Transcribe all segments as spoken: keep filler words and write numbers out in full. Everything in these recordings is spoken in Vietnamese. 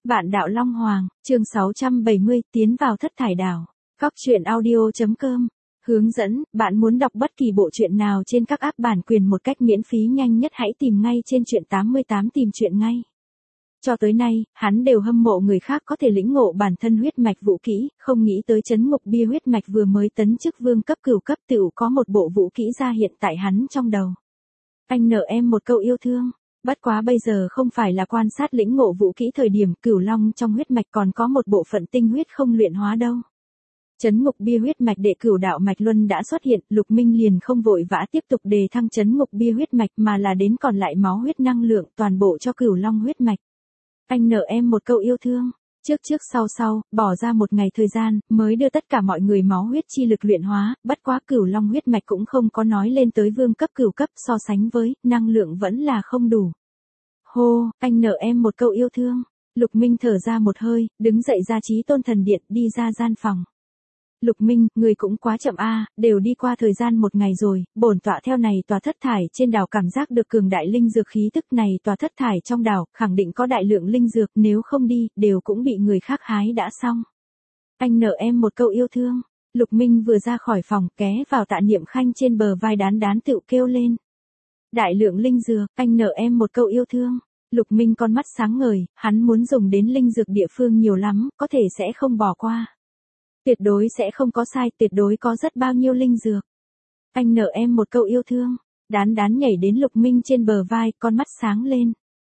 Vạn đạo Long Hoàng, chương sáu trăm bảy mươi, tiến vào thất thải đảo. Góc truyện audio.com. Hướng dẫn, bạn muốn đọc bất kỳ bộ truyện nào trên các app bản quyền một cách miễn phí nhanh nhất hãy tìm ngay trên truyện tám mươi tám tìm truyện ngay. Cho tới nay, hắn đều hâm mộ người khác có thể lĩnh ngộ bản thân huyết mạch vũ kỹ, không nghĩ tới chấn ngục bia huyết mạch vừa mới tấn chức vương cấp cửu cấp tựu có một bộ vũ kỹ ra hiện tại hắn trong đầu. Anh nợ em một câu yêu thương. Bất quá bây giờ không phải là quan sát lĩnh ngộ vũ kỹ thời điểm cửu long trong huyết mạch còn có một bộ phận tinh huyết không luyện hóa đâu. Chấn ngục bia huyết mạch đệ cửu đạo mạch luân đã xuất hiện, Lục Minh liền không vội vã tiếp tục đề thăng chấn ngục bia huyết mạch mà là đến còn lại máu huyết năng lượng toàn bộ cho cửu long huyết mạch. Anh nợ em một câu yêu thương. Trước trước sau sau, bỏ ra một ngày thời gian, mới đưa tất cả mọi người máu huyết chi lực luyện hóa, bất quá cửu long huyết mạch cũng không có nói lên tới vương cấp cửu cấp so sánh với, năng lượng vẫn là không đủ. Hô, anh nợ em một câu yêu thương. Lục Minh thở ra một hơi, đứng dậy ra Chí Tôn Thần Điện, đi ra gian phòng. Lục Minh, người cũng quá chậm a, đều đi qua thời gian một ngày rồi, bổn tọa theo này tòa thất thải trên đảo cảm giác được cường đại linh dược khí tức này tòa thất thải trong đảo, khẳng định có đại lượng linh dược, nếu không đi, đều cũng bị người khác hái đã xong. Anh nợ em một câu yêu thương. Lục Minh vừa ra khỏi phòng, ké vào Tạ Niệm Khanh trên bờ vai đán đán tựu kêu lên. Đại lượng linh dược, anh nợ em một câu yêu thương. Lục Minh con mắt sáng ngời, hắn muốn dùng đến linh dược địa phương nhiều lắm, có thể sẽ không bỏ qua. Tuyệt đối sẽ không có sai, tuyệt đối có rất bao nhiêu linh dược. Anh nợ em một câu yêu thương. Đán đán nhảy đến Lục Minh trên bờ vai, con mắt sáng lên.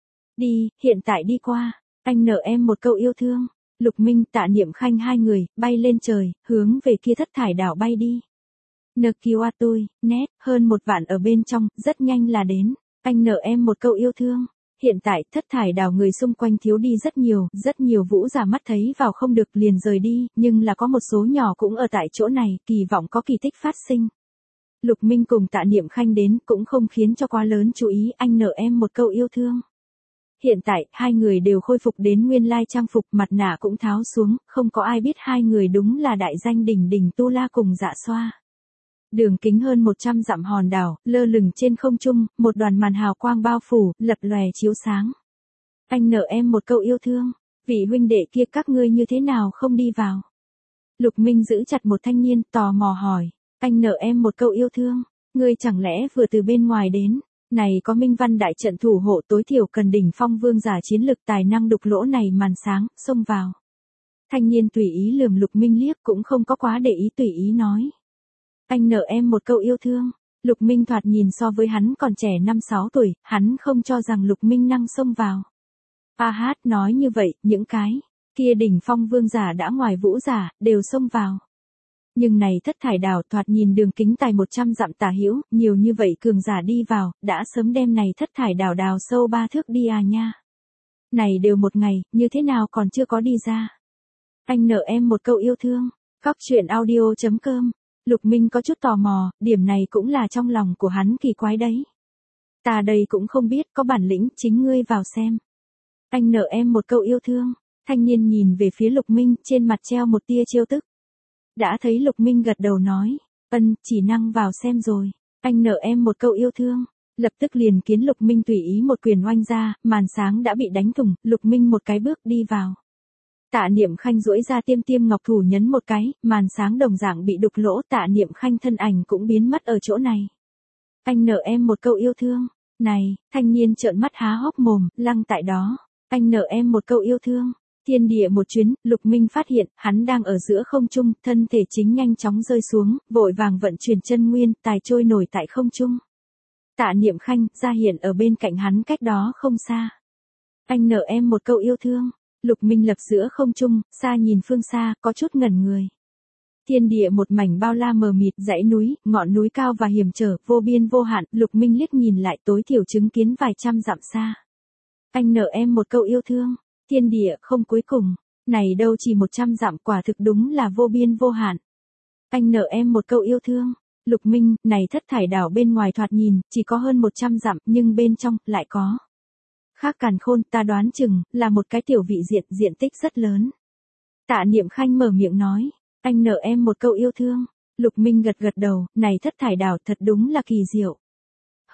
Đi, hiện tại đi qua. Anh nợ em một câu yêu thương. Lục Minh, Tạ Niệm Khanh hai người, bay lên trời, hướng về kia thất thải đảo bay đi. Nờ kiêu a tôi, nét, hơn một vạn ở bên trong, rất nhanh là đến. Anh nợ em một câu yêu thương. Hiện tại, thất thải đảo người xung quanh thiếu đi rất nhiều, rất nhiều vũ giả mắt thấy vào không được liền rời đi, nhưng là có một số nhỏ cũng ở tại chỗ này, kỳ vọng có kỳ tích phát sinh. Lục Minh cùng Tạ Niệm Khanh đến, cũng không khiến cho quá lớn chú ý, anh nợ em một câu yêu thương. Hiện tại, hai người đều khôi phục đến nguyên lai trang phục, mặt nạ cũng tháo xuống, không có ai biết hai người đúng là đại danh đỉnh đỉnh Tu La cùng Dạ Xoa. Đường kính hơn một trăm dặm hòn đảo, lơ lửng trên không trung, một đoàn màn hào quang bao phủ, lập lòe chiếu sáng. Anh nợ em một câu yêu thương. Vị huynh đệ kia các ngươi như thế nào không đi vào? Lục Minh giữ chặt một thanh niên, tò mò hỏi. Anh nợ em một câu yêu thương. Ngươi chẳng lẽ vừa từ bên ngoài đến? Này có Minh Văn đại trận thủ hộ tối thiểu cần đỉnh phong vương giả chiến lực tài năng đục lỗ này màn sáng, xông vào. Thanh niên tùy ý lườm Lục Minh liếc cũng không có quá để ý tùy ý nói. Anh nợ em một câu yêu thương. Lục Minh thoạt nhìn so với hắn còn trẻ năm sáu tuổi, hắn không cho rằng Lục Minh năng xông vào. A hát nói như vậy, những cái kia đỉnh phong vương giả đã ngoài vũ giả, đều xông vào. Nhưng này thất thải đảo thoạt nhìn đường kính tài một trăm dặm tả hữu, nhiều như vậy cường giả đi vào, đã sớm đem này thất thải đảo đào sâu ba thước đi à nha. Này đều một ngày, như thế nào còn chưa có đi ra. Anh nợ em một câu yêu thương. Góc truyện audio.com. Lục Minh có chút tò mò, điểm này cũng là trong lòng của hắn kỳ quái đấy. Ta đây cũng không biết, có bản lĩnh, chính ngươi vào xem. Anh nợ em một câu yêu thương. Thanh niên nhìn về phía Lục Minh, trên mặt treo một tia trêu tức. Đã thấy Lục Minh gật đầu nói, ân, chỉ năng vào xem rồi. Anh nợ em một câu yêu thương. Lập tức liền kiến Lục Minh tùy ý một quyền oanh ra, màn sáng đã bị đánh thủng, Lục Minh một cái bước đi vào. Tạ Niệm Khanh duỗi ra tiêm tiêm ngọc thủ nhấn một cái, màn sáng đồng dạng bị đục lỗ, Tạ Niệm Khanh thân ảnh cũng biến mất ở chỗ này. Anh nợ em một câu yêu thương. Này, thanh niên trợn mắt há hốc mồm, lăng tại đó. Anh nợ em một câu yêu thương. Thiên địa một chuyến, Lục Minh phát hiện, hắn đang ở giữa không trung, thân thể chính nhanh chóng rơi xuống, vội vàng vận chuyển chân nguyên, tài trôi nổi tại không trung. Tạ Niệm Khanh ra hiện ở bên cạnh hắn cách đó không xa. Anh nợ em một câu yêu thương. Lục Minh lập giữa không trung, xa nhìn phương xa, có chút ngẩn người. Thiên địa một mảnh bao la mờ mịt, dãy núi, ngọn núi cao và hiểm trở, vô biên vô hạn, Lục Minh liếc nhìn lại tối thiểu chứng kiến vài trăm dặm xa. Anh nợ em một câu yêu thương. Thiên địa không cuối cùng, này đâu chỉ một trăm dặm, quả thực đúng là vô biên vô hạn. Anh nợ em một câu yêu thương. Lục Minh, này thất thải đảo bên ngoài thoạt nhìn, chỉ có hơn một trăm dặm, nhưng bên trong, lại có. Khác càn khôn, ta đoán chừng, là một cái tiểu vị diện, diện tích rất lớn. Tạ Niệm Khanh mở miệng nói, anh nợ em một câu yêu thương. Lục Minh gật gật đầu, này thất thải đảo thật đúng là kỳ diệu.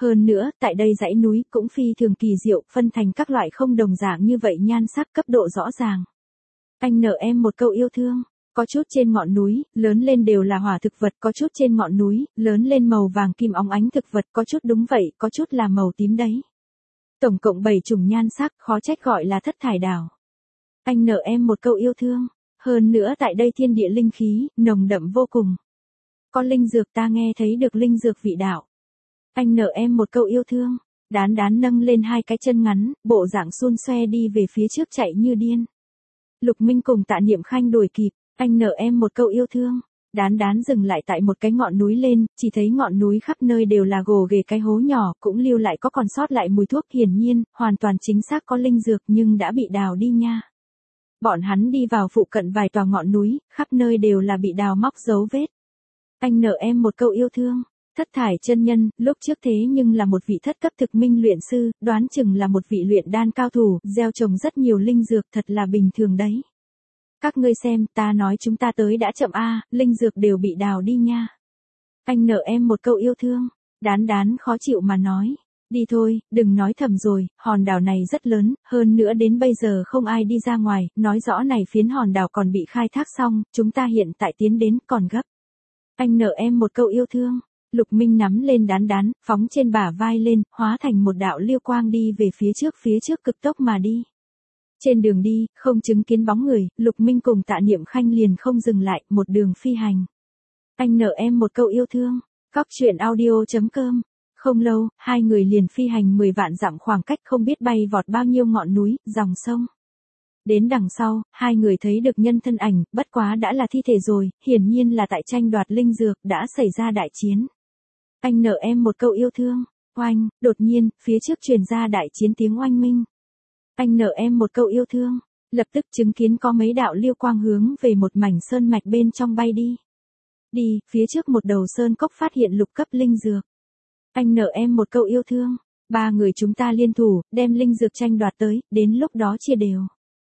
Hơn nữa, tại đây dãy núi cũng phi thường kỳ diệu, phân thành các loại không đồng dạng như vậy nhan sắc cấp độ rõ ràng. Anh nợ em một câu yêu thương. Có chút trên ngọn núi, lớn lên đều là hỏa thực vật, có chút trên ngọn núi, lớn lên màu vàng kim óng ánh thực vật, có chút đúng vậy, có chút là màu tím đấy. Tổng cộng bảy chủng nhan sắc, khó trách gọi là thất thải đảo. Anh nợ em một câu yêu thương. Hơn nữa tại đây thiên địa linh khí, nồng đậm vô cùng. Có linh dược, ta nghe thấy được linh dược vị đạo. Anh nợ em một câu yêu thương. Đán đán nâng lên hai cái chân ngắn, bộ dạng xun xoe đi về phía trước chạy như điên. Lục Minh cùng Tạ Niệm Khanh đuổi kịp. Anh nợ em một câu yêu thương. Đán đán dừng lại tại một cái ngọn núi lên, chỉ thấy ngọn núi khắp nơi đều là gồ ghề cái hố nhỏ, cũng lưu lại có còn sót lại mùi thuốc, hiển nhiên, hoàn toàn chính xác có linh dược nhưng đã bị đào đi nha. Bọn hắn đi vào phụ cận vài tòa ngọn núi, khắp nơi đều là bị đào móc dấu vết. Anh nợ em một câu yêu thương. Thất thải chân nhân, lúc trước thế nhưng là một vị thất cấp thực minh luyện sư, đoán chừng là một vị luyện đan cao thủ, gieo trồng rất nhiều linh dược, thật là bình thường đấy. Các ngươi xem, ta nói chúng ta tới đã chậm a, linh dược đều bị đào đi nha. Anh nợ em một câu yêu thương. Đán đán khó chịu mà nói. Đi thôi, đừng nói thầm rồi, hòn đảo này rất lớn, hơn nữa đến bây giờ không ai đi ra ngoài, nói rõ này phiến hòn đảo còn bị khai thác xong, chúng ta hiện tại tiến đến còn gấp. Anh nợ em một câu yêu thương. Lục Minh nắm lên đán đán, phóng trên bả vai lên, hóa thành một đạo liêu quang đi về phía trước phía trước cực tốc mà đi. Trên đường đi, không chứng kiến bóng người, Lục Minh cùng Tạ Niệm Khanh liền không dừng lại, một đường phi hành. Anh nợ em một câu yêu thương. Góc truyện audio chấm com. Không lâu, hai người liền phi hành mười vạn dặm khoảng cách không biết bay vọt bao nhiêu ngọn núi, dòng sông. Đến đằng sau, hai người thấy được nhân thân ảnh, bất quá đã là thi thể rồi, hiển nhiên là tại tranh đoạt linh dược, đã xảy ra đại chiến. Anh nợ em một câu yêu thương. Oanh, đột nhiên, phía trước truyền ra đại chiến tiếng oanh minh. Anh nợ em một câu yêu thương. Lập tức chứng kiến có mấy đạo liêu quang hướng về một mảnh sơn mạch bên trong bay đi. Đi, phía trước một đầu sơn cốc phát hiện lục cấp linh dược. Anh nợ em một câu yêu thương. Ba người chúng ta liên thủ, đem linh dược tranh đoạt tới, đến lúc đó chia đều.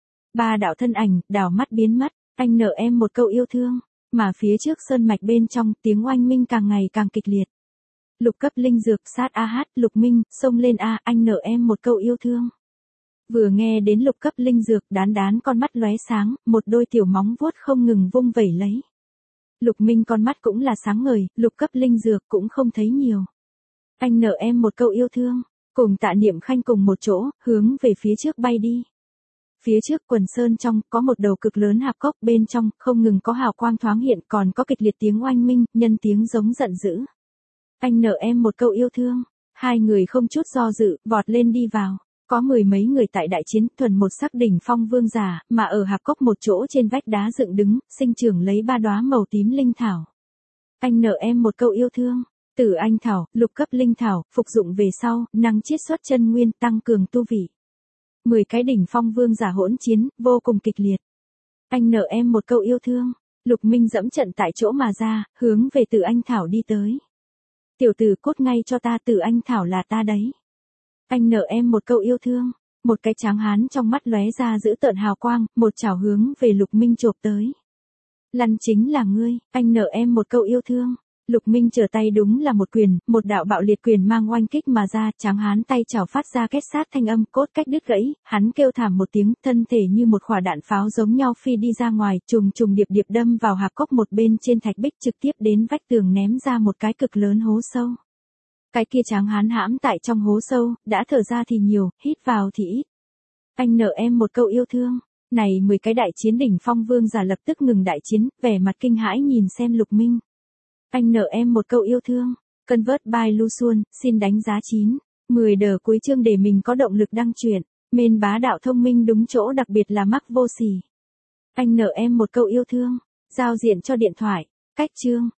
Ba đạo thân ảnh, đảo mắt biến mất. Anh nợ em một câu yêu thương. Mà phía trước sơn mạch bên trong, tiếng oanh minh càng ngày càng kịch liệt. Lục cấp linh dược, sát a hát, Lục Minh, xông lên a, anh nợ em một câu yêu thương. Vừa nghe đến lục cấp linh dược, đán đán con mắt lóe sáng, một đôi tiểu móng vuốt không ngừng vung vẩy lấy. Lục Minh con mắt cũng là sáng ngời, lục cấp linh dược cũng không thấy nhiều. Anh nợ em một câu yêu thương, cùng Tạ Niệm Khanh cùng một chỗ, hướng về phía trước bay đi. Phía trước quần sơn trong, có một đầu cực lớn hạp cốc, bên trong, không ngừng có hào quang thoáng hiện, còn có kịch liệt tiếng oanh minh, nhân tiếng giống giận dữ. Anh nợ em một câu yêu thương. Hai người không chút do dự, vọt lên đi vào. Có mười mấy người tại đại chiến, thuần một sắc đỉnh phong vương giả, mà ở hạp cốc một chỗ trên vách đá dựng đứng, sinh trưởng lấy ba đóa màu tím linh thảo. Anh nợ em một câu yêu thương. Tử anh thảo, lục cấp linh thảo, phục dụng về sau, năng chiết xuất chân nguyên, tăng cường tu vị. Mười cái đỉnh phong vương giả hỗn chiến, vô cùng kịch liệt. Anh nợ em một câu yêu thương. Lục Minh dẫm trận tại chỗ mà ra, hướng về Tử anh thảo đi tới. Tiểu tử cốt ngay cho ta, Tử anh thảo là ta đấy. Anh nợ em một câu yêu thương. Một cái tráng hán trong mắt lóe ra giữ tợn hào quang, một chảo hướng về Lục Minh chộp tới. Lăn chính là ngươi, anh nợ em một câu yêu thương. Lục Minh trở tay đúng là một quyền, một đạo bạo liệt quyền mang oanh kích mà ra, tráng hán tay chảo phát ra két sát thanh âm, cốt cách đứt gãy, hắn kêu thảm một tiếng, thân thể như một quả đạn pháo giống nhau phi đi ra ngoài, trùng trùng điệp điệp đâm vào hạp cốc một bên trên thạch bích, trực tiếp đến vách tường ném ra một cái cực lớn hố sâu. Cái kia tráng hán hãm tại trong hố sâu, đã thở ra thì nhiều, hít vào thì ít. Anh nợ em một câu yêu thương. Này mười cái đại chiến đỉnh phong vương giả lập tức ngừng đại chiến, vẻ mặt kinh hãi nhìn xem Lục Minh. Anh nợ em một câu yêu thương. Convert by Lu Xuân, xin đánh giá chín. mười đờ cuối chương để mình có động lực đăng truyện. Mên bá đạo thông minh đúng chỗ, đặc biệt là mắc vô sỉ. Anh nợ em một câu yêu thương. Giao diện cho điện thoại. Cách chương.